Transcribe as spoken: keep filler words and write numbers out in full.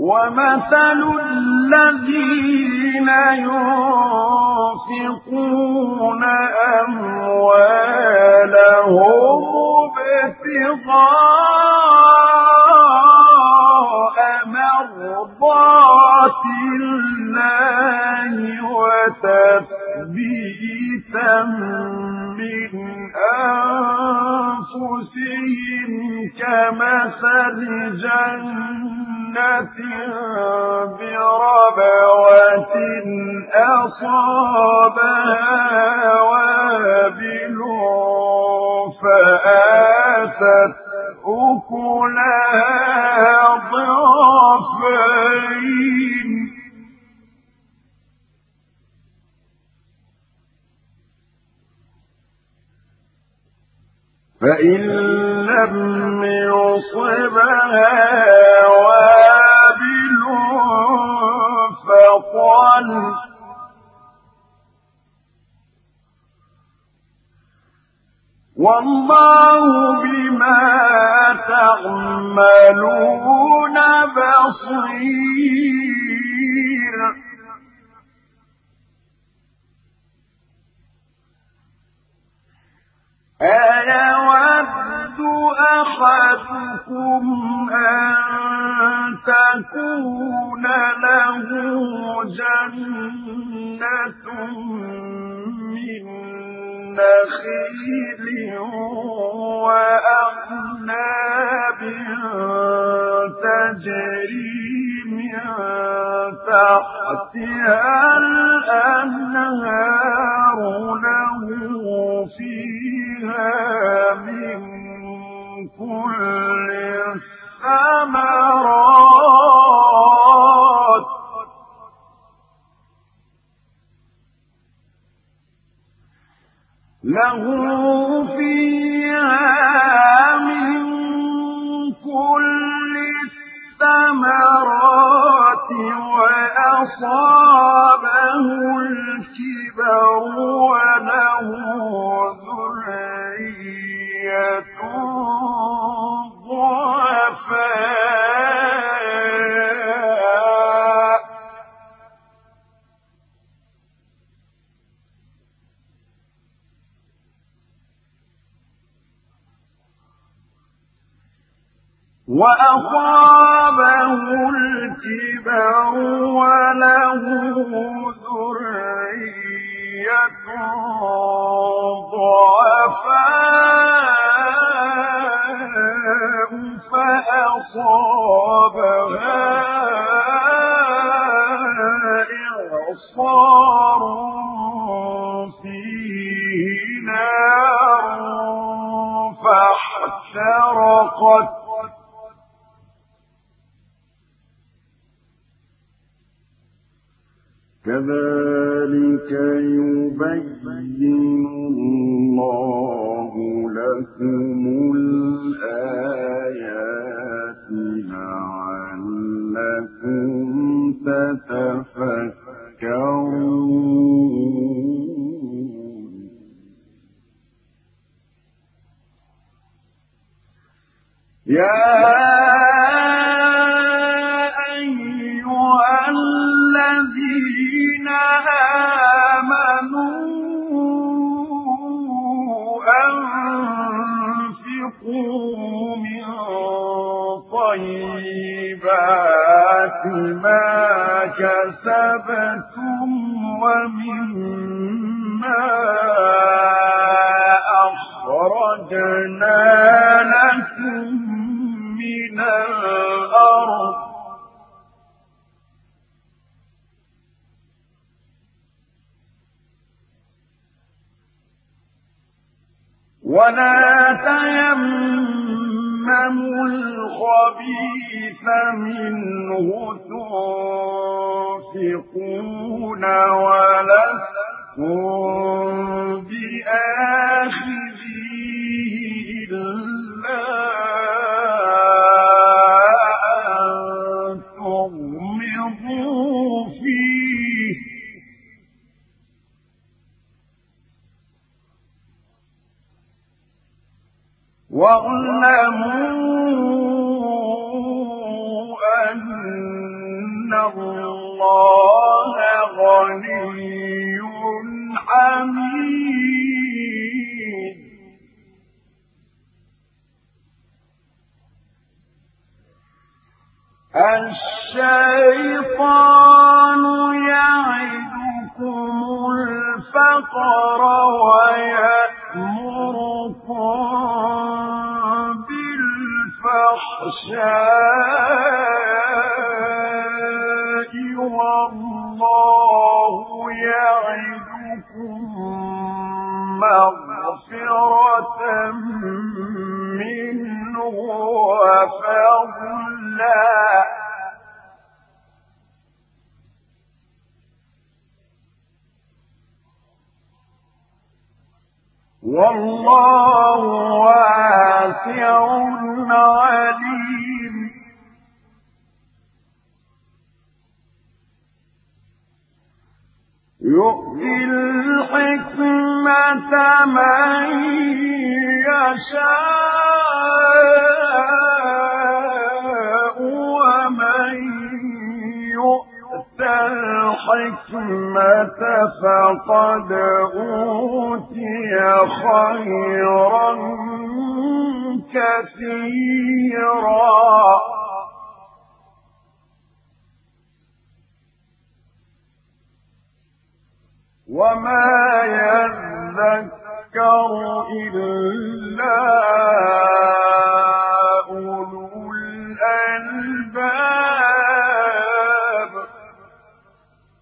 ومثل الذين ينفقون أموالهم ابتغاء مرضات الله وتثبيتا من أنفسهم كمثل جنة بربوة أصابها وابل فآتت أكلها ضعفين فإن لم يصبها وابل فطل والله بما تعملون بصير. أيود أحدكم أن تكون له جنة من نخيل وأعناب تجري من تحتها الأنهار له فيها من كل الثمرات له فيها من كل الثمرات وأصابه الكبر وله ذرية ضعفاء وأصابه الكبر وله ذرية ضعفاء فأصابها إعصار فيه نار فاحترقت كذلك يبين الله لكم الآيات لعلكم تتفكرون. يا أيها الذين آمنوا أنفقوا من طيبات ما كسبتم ومما أخرجنا لكم من الأرض ولا تيمموا الخبيث منه تنفقون ولستم بآخذيه إلا أن تغمضوا فيه واعلموا أن إن الله غني حميد. الشيطان يعدكم الفقر ويأمركم بالفحشاء والله يعدكم مغفرة منه وفضلا والله واسع عليم. يؤتي الحكمة من يشاء ومن يؤت الحكمة فقد أوتي خيرا كثيرا وما يذكر إلا